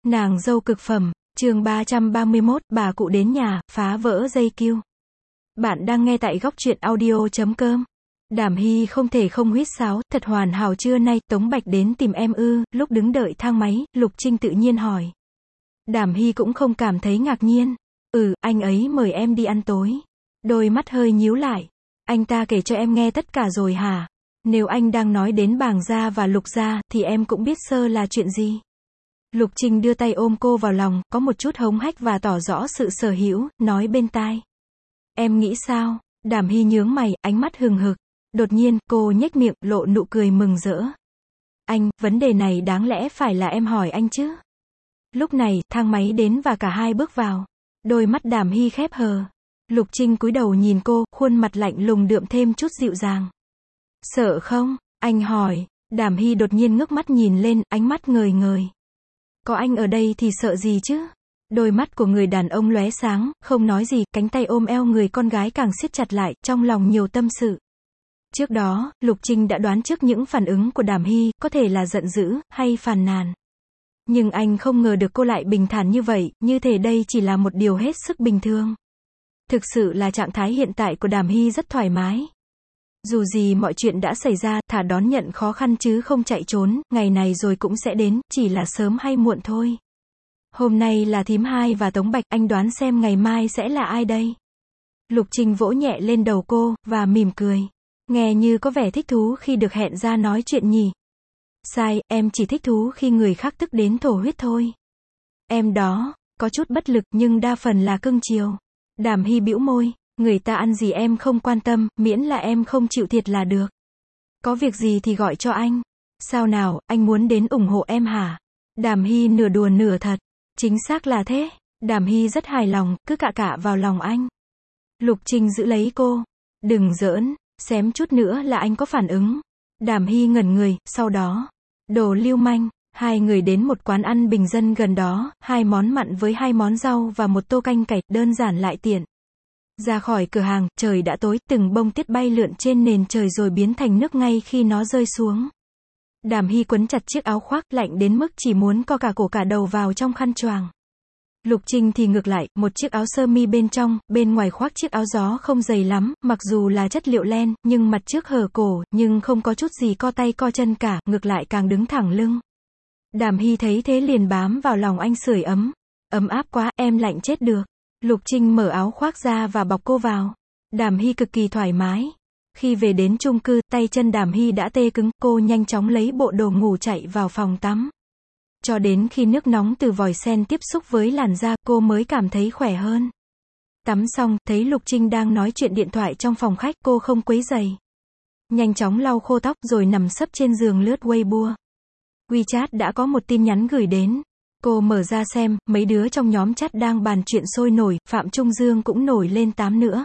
Nàng dâu cực phẩm, chương 331, bà cụ đến nhà, phá vỡ dây cưu. Bạn đang nghe tại góc truyện audio.com. Đàm Hy không thể không huýt sáo, thật hoàn hảo trưa nay, Tống Bạch đến tìm em ư, lúc đứng đợi thang máy, Lục Trinh tự nhiên hỏi. Đàm Hy cũng không cảm thấy ngạc nhiên. Anh ấy mời em đi ăn tối. Đôi mắt hơi nhíu lại. Anh ta kể cho em nghe tất cả rồi hả? Nếu anh đang nói đến Bàng gia và Lục gia, thì em cũng biết sơ là chuyện gì. Lục Trinh đưa tay ôm cô vào lòng, có một chút hống hách và tỏ rõ sự sở hữu, nói bên tai. Em nghĩ sao? Đàm Hy nhướng mày, ánh mắt hừng hực. Đột nhiên, cô nhếch miệng, lộ nụ cười mừng rỡ. Anh, vấn đề này đáng lẽ phải là em hỏi anh chứ? Lúc này, thang máy đến và cả hai bước vào. Đôi mắt Đàm Hy khép hờ. Lục Trinh cúi đầu nhìn cô, khuôn mặt lạnh lùng đượm thêm chút dịu dàng. Sợ không? Anh hỏi. Đàm Hy đột nhiên ngước mắt nhìn lên, ánh mắt ngời ngời. Có anh ở đây thì sợ gì chứ? Đôi mắt của người đàn ông lóe sáng, không nói gì, cánh tay ôm eo người con gái càng siết chặt lại, trong lòng nhiều tâm sự. Trước đó, Lục Trinh đã đoán trước những phản ứng của Đàm Hy, có thể là giận dữ, hay phàn nàn. Nhưng anh không ngờ được cô lại bình thản như vậy, như thể đây chỉ là một điều hết sức bình thường. Thực sự là trạng thái hiện tại của Đàm Hy rất thoải mái. Dù gì mọi chuyện đã xảy ra, thà đón nhận khó khăn chứ không chạy trốn, ngày này rồi cũng sẽ đến, chỉ là sớm hay muộn thôi. Hôm nay là thím Hai và Tống Bạch, anh đoán xem ngày mai sẽ là ai đây? Lục Trinh vỗ nhẹ lên đầu cô, và mỉm cười. Nghe như có vẻ thích thú khi được hẹn ra nói chuyện nhỉ? Sai, em chỉ thích thú khi người khác tức đến thổ huyết thôi. Em đó, có chút bất lực nhưng đa phần là cưng chiều. Đàm Hy bĩu môi. Người ta ăn gì em không quan tâm, miễn là em không chịu thiệt là được. Có việc gì thì gọi cho anh. Sao nào, anh muốn đến ủng hộ em hả? Đàm Hy nửa đùa nửa thật. Chính xác là thế. Đàm Hy rất hài lòng, cứ cạ vào lòng anh. Lục Trinh giữ lấy cô. Đừng giỡn, xém chút nữa là anh có phản ứng. Đàm Hy ngẩn người, sau đó. Đồ lưu manh. Hai người đến một quán ăn bình dân gần đó, 2 món mặn với 2 món rau và một tô canh cải, đơn giản lại tiện. Ra khỏi cửa hàng, trời đã tối, từng bông tiết bay lượn trên nền trời rồi biến thành nước ngay khi nó rơi xuống. Đàm Hy quấn chặt chiếc áo khoác, lạnh đến mức chỉ muốn co cả cổ cả đầu vào trong khăn choàng. Lục Trinh thì ngược lại, một chiếc áo sơ mi bên trong, bên ngoài khoác chiếc áo gió không dày lắm, mặc dù là chất liệu len, nhưng mặt trước hở cổ, nhưng không có chút gì co tay co chân cả, ngược lại càng đứng thẳng lưng. Đàm Hy thấy thế liền bám vào lòng anh sưởi ấm. Ấm áp quá, em lạnh chết được. Lục Trinh mở áo khoác ra và bọc cô vào. Đàm Hy cực kỳ thoải mái. Khi về đến chung cư, tay chân Đàm Hy đã tê cứng, cô nhanh chóng lấy bộ đồ ngủ chạy vào phòng tắm. Cho đến khi nước nóng từ vòi sen tiếp xúc với làn da, cô mới cảm thấy khỏe hơn. Tắm xong, thấy Lục Trinh đang nói chuyện điện thoại trong phòng khách, cô không quấy rầy. Nhanh chóng lau khô tóc rồi nằm sấp trên giường lướt Weibo. WeChat đã có một tin nhắn gửi đến. Cô mở ra xem, mấy đứa trong nhóm chat đang bàn chuyện sôi nổi, Phạm Trung Dương cũng nổi lên 8 nữa.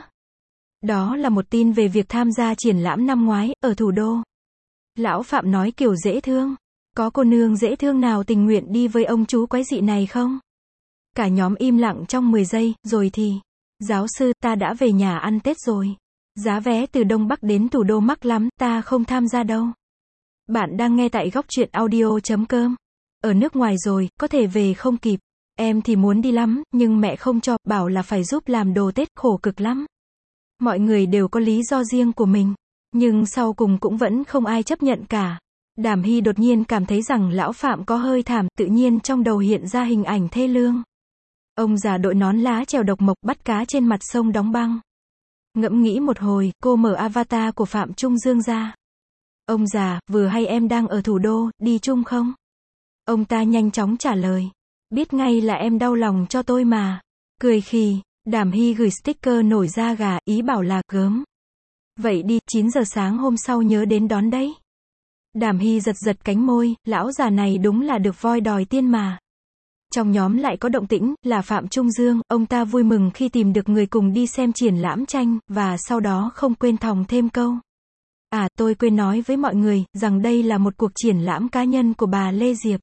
Đó là một tin về việc tham gia triển lãm năm ngoái, ở thủ đô. Lão Phạm nói kiểu dễ thương. Có cô nương dễ thương nào tình nguyện đi với ông chú quái dị này không? Cả nhóm im lặng trong 10 giây, rồi thì. Giáo sư, ta đã về nhà ăn Tết rồi. Giá vé từ Đông Bắc đến thủ đô mắc lắm, ta không tham gia đâu. Bạn đang nghe tại góc truyện audio.com. Ở nước ngoài rồi, có thể về không kịp. Em thì muốn đi lắm, nhưng mẹ không cho, bảo là phải giúp làm đồ Tết, khổ cực lắm. Mọi người đều có lý do riêng của mình. Nhưng sau cùng cũng vẫn không ai chấp nhận cả. Đàm Hy đột nhiên cảm thấy rằng lão Phạm có hơi thảm, tự nhiên trong đầu hiện ra hình ảnh thê lương. Ông già đội nón lá chèo độc mộc bắt cá trên mặt sông đóng băng. Ngẫm nghĩ một hồi, cô mở avatar của Phạm Trung Dương ra. Ông già, vừa hay em đang ở thủ đô, đi chung không? Ông ta nhanh chóng trả lời. Biết ngay là em đau lòng cho tôi mà. Cười khì, Đàm Hy gửi sticker nổi da gà, ý bảo là, gớm. Vậy đi, 9 giờ sáng hôm sau nhớ đến đón đấy. Đàm Hy giật giật cánh môi, lão già này đúng là được voi đòi tiên mà. Trong nhóm lại có động tĩnh, là Phạm Trung Dương, ông ta vui mừng khi tìm được người cùng đi xem triển lãm tranh, và sau đó không quên thòng thêm câu. À, tôi quên nói với mọi người, rằng đây là một cuộc triển lãm cá nhân của bà Lê Diệp.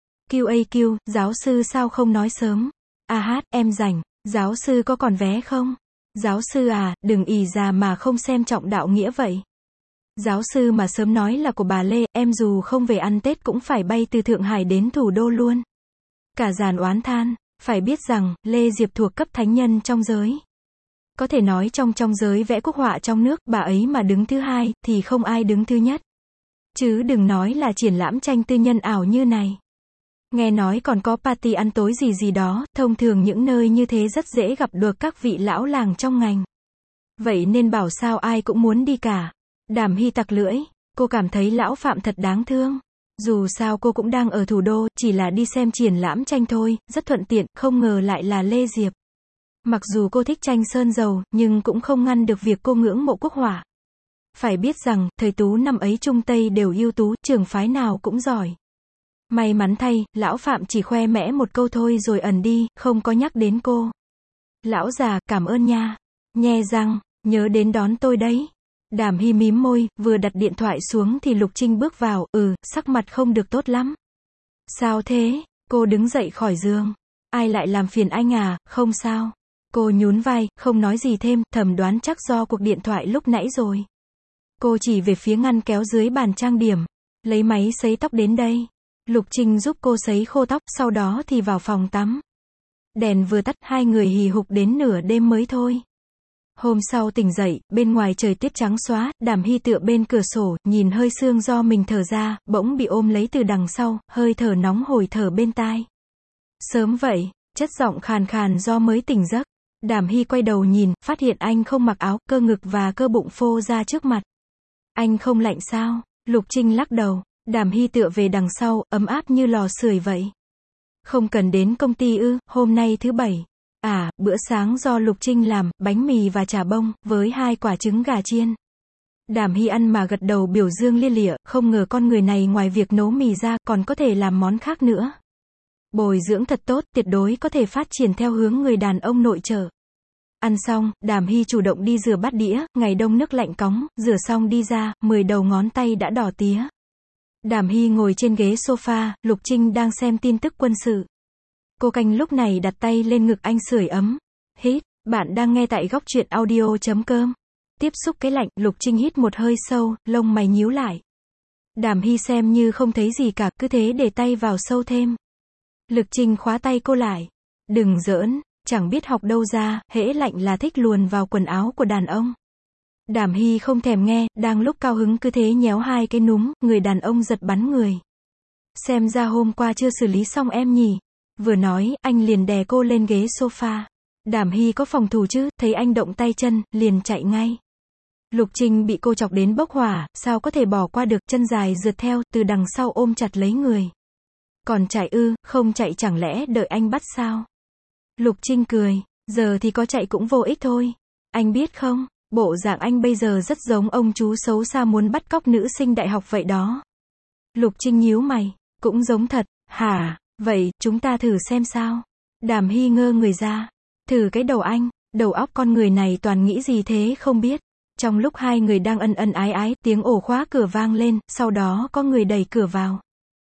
QAQ, giáo sư sao không nói sớm? Em rảnh, giáo sư có còn vé không? Giáo sư à, đừng ì già mà không xem trọng đạo nghĩa vậy. Giáo sư mà sớm nói là của bà Lê, em dù không về ăn Tết cũng phải bay từ Thượng Hải đến thủ đô luôn. Cả dàn oán than, phải biết rằng, Lê Diệp thuộc cấp thánh nhân trong giới. Có thể nói trong giới vẽ quốc họa trong nước, bà ấy mà đứng thứ hai, thì không ai đứng thứ nhất. Chứ đừng nói là triển lãm tranh tư nhân ảo như này. Nghe nói còn có party ăn tối gì đó, thông thường những nơi như thế rất dễ gặp được các vị lão làng trong ngành. Vậy nên bảo sao ai cũng muốn đi cả. Đàm Hy tặc lưỡi, cô cảm thấy lão Phạm thật đáng thương. Dù sao cô cũng đang ở thủ đô, chỉ là đi xem triển lãm tranh thôi, rất thuận tiện, không ngờ lại là Lê Diệp. Mặc dù cô thích tranh sơn dầu, nhưng cũng không ngăn được việc cô ngưỡng mộ quốc họa. Phải biết rằng, thời Tú năm ấy Trung Tây đều ưu tú, trường phái nào cũng giỏi. May mắn thay, lão Phạm chỉ khoe mẽ một câu thôi rồi ẩn đi, không có nhắc đến cô. Lão già, cảm ơn nha. Nhe răng, nhớ đến đón tôi đấy. Đàm Hy mím môi, vừa đặt điện thoại xuống thì Lục Trinh bước vào, sắc mặt không được tốt lắm. Sao thế? Cô đứng dậy khỏi giường. Ai lại làm phiền anh à, không sao. Cô nhún vai, không nói gì thêm, thầm đoán chắc do cuộc điện thoại lúc nãy rồi. Cô chỉ về phía ngăn kéo dưới bàn trang điểm. Lấy máy sấy tóc đến đây. Lục Trinh giúp cô sấy khô tóc, sau đó thì vào phòng tắm. Đèn vừa tắt, hai người hì hục đến nửa đêm mới thôi. Hôm sau tỉnh dậy, bên ngoài trời tuyết trắng xóa, Đàm Hy tựa bên cửa sổ, nhìn hơi sương do mình thở ra, bỗng bị ôm lấy từ đằng sau, hơi thở nóng hổi thở bên tai. Sớm vậy, chất giọng khàn khàn do mới tỉnh giấc. Đàm Hy quay đầu nhìn, phát hiện anh không mặc áo, cơ ngực và cơ bụng phô ra trước mặt. Anh không lạnh sao? Lục Trinh lắc đầu. Đàm Hy tựa về đằng sau, ấm áp như lò sưởi vậy. Không cần đến công ty ư, hôm nay thứ bảy. À, bữa sáng do Lục Trinh làm, bánh mì và chả bông, với 2 quả trứng gà chiên. Đàm Hy ăn mà gật đầu biểu dương lia lịa, không ngờ con người này ngoài việc nấu mì ra, còn có thể làm món khác nữa. Bồi dưỡng thật tốt, tuyệt đối có thể phát triển theo hướng người đàn ông nội trợ. Ăn xong, Đàm Hy chủ động đi rửa bát đĩa, ngày đông nước lạnh cóng, rửa xong đi ra, 10 đầu ngón tay đã đỏ tía. Đàm Hy ngồi trên ghế sofa, Lục Trinh đang xem tin tức quân sự. Cô Canh lúc này đặt tay lên ngực anh sưởi ấm. Hít, bạn đang nghe tại góc truyện audio.com. Tiếp xúc cái lạnh, Lục Trinh hít một hơi sâu, lông mày nhíu lại. Đàm Hy xem như không thấy gì cả, cứ thế để tay vào sâu thêm. Lục Trinh khóa tay cô lại. Đừng giỡn, chẳng biết học đâu ra, hễ lạnh là thích luồn vào quần áo của đàn ông. Đàm Hy không thèm nghe, đang lúc cao hứng cứ thế nhéo 2 cái núm, người đàn ông giật bắn người. Xem ra hôm qua chưa xử lý xong em nhỉ. Vừa nói, anh liền đè cô lên ghế sofa. Đàm Hy có phòng thủ chứ, thấy anh động tay chân, liền chạy ngay. Lục Trinh bị cô chọc đến bốc hỏa, sao có thể bỏ qua được, chân dài rượt theo, từ đằng sau ôm chặt lấy người. Còn chạy ư, không chạy chẳng lẽ đợi anh bắt sao? Lục Trinh cười, giờ thì có chạy cũng vô ích thôi. Anh biết không, bộ dạng anh bây giờ rất giống ông chú xấu xa muốn bắt cóc nữ sinh đại học vậy đó. Lục Trinh nhíu mày, cũng giống thật, hả? Vậy, chúng ta thử xem sao. Đàm Hy ngơ người ra. Thử cái đầu anh, đầu óc con người này toàn nghĩ gì thế không biết. Trong lúc hai người đang ân ân ái ái, tiếng ổ khóa cửa vang lên, sau đó có người đẩy cửa vào.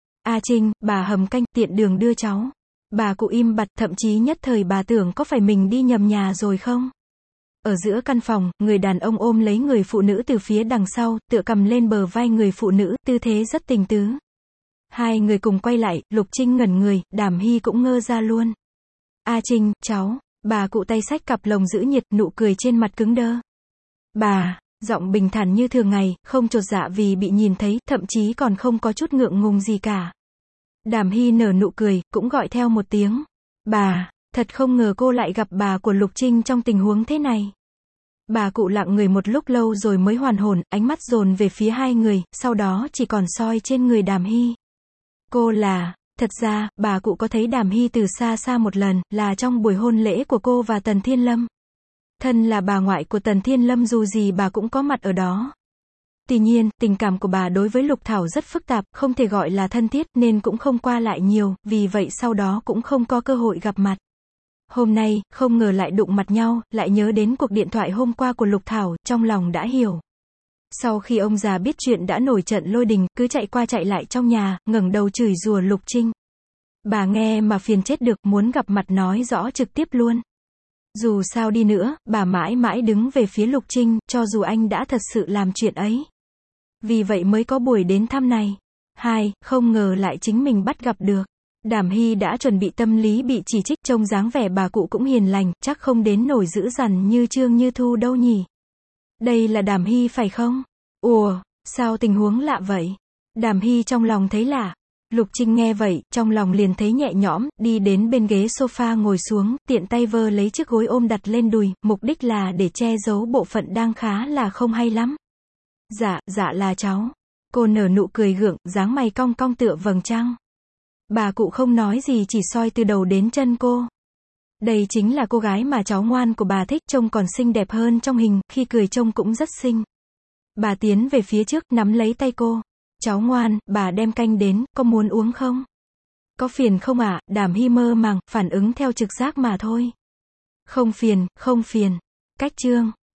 A Trinh, bà hầm canh, tiện đường đưa cháu. Bà cụ im bặt, thậm chí nhất thời bà tưởng có phải mình đi nhầm nhà rồi không? Ở giữa căn phòng, người đàn ông ôm lấy người phụ nữ từ phía đằng sau, tựa cầm lên bờ vai người phụ nữ, tư thế rất tình tứ. Hai người cùng quay lại, Lục Trinh ngẩn người, Đàm Hy cũng ngơ ra luôn. A Trinh, cháu, bà cụ tay xách cặp lồng giữ nhiệt, nụ cười trên mặt cứng đơ. Bà, giọng bình thản như thường ngày, không chột dạ vì bị nhìn thấy, thậm chí còn không có chút ngượng ngùng gì cả. Đàm Hy nở nụ cười, cũng gọi theo một tiếng. Bà, thật không ngờ cô lại gặp bà của Lục Trinh trong tình huống thế này. Bà cụ lặng người một lúc lâu rồi mới hoàn hồn, ánh mắt dồn về phía hai người, sau đó chỉ còn soi trên người Đàm Hy. Cô là, thật ra, bà cụ có thấy Đàm Hy từ xa xa một lần, là trong buổi hôn lễ của cô và Tần Thiên Lâm. Thân là bà ngoại của Tần Thiên Lâm dù gì bà cũng có mặt ở đó. Tuy nhiên, tình cảm của bà đối với Lục Thảo rất phức tạp, không thể gọi là thân thiết, nên cũng không qua lại nhiều, vì vậy sau đó cũng không có cơ hội gặp mặt. Hôm nay, không ngờ lại đụng mặt nhau, lại nhớ đến cuộc điện thoại hôm qua của Lục Thảo, trong lòng đã hiểu. Sau khi ông già biết chuyện đã nổi trận lôi đình, cứ chạy qua chạy lại trong nhà, ngẩng đầu chửi rủa Lục Trinh. Bà nghe mà phiền chết được, muốn gặp mặt nói rõ trực tiếp luôn. Dù sao đi nữa, bà mãi mãi đứng về phía Lục Trinh, cho dù anh đã thật sự làm chuyện ấy. Vì vậy mới có buổi đến thăm này. Không ngờ lại chính mình bắt gặp được. Đàm Hy đã chuẩn bị tâm lý bị chỉ trích, trông dáng vẻ bà cụ cũng hiền lành, chắc không đến nổi dữ dằn như Trương Như Thu đâu nhỉ. Đây là Đàm Hy phải không? Ủa, sao tình huống lạ vậy? Đàm Hy trong lòng thấy lạ. Lục Trinh nghe vậy, trong lòng liền thấy nhẹ nhõm, đi đến bên ghế sofa ngồi xuống, tiện tay vơ lấy chiếc gối ôm đặt lên đùi, mục đích là để che giấu bộ phận đang khá là không hay lắm. Dạ là cháu. Cô nở nụ cười gượng, dáng mày cong cong tựa vầng trăng. Bà cụ không nói gì, chỉ soi từ đầu đến chân cô. Đây chính là cô gái mà cháu ngoan của bà thích, trông còn xinh đẹp hơn trong hình, khi cười trông cũng rất xinh. Bà tiến về phía trước, nắm lấy tay cô. Cháu ngoan, bà đem canh đến, có muốn uống không? Có phiền không ạ? Đàm Hy mơ màng, phản ứng theo trực giác mà thôi. Không phiền. Cách chương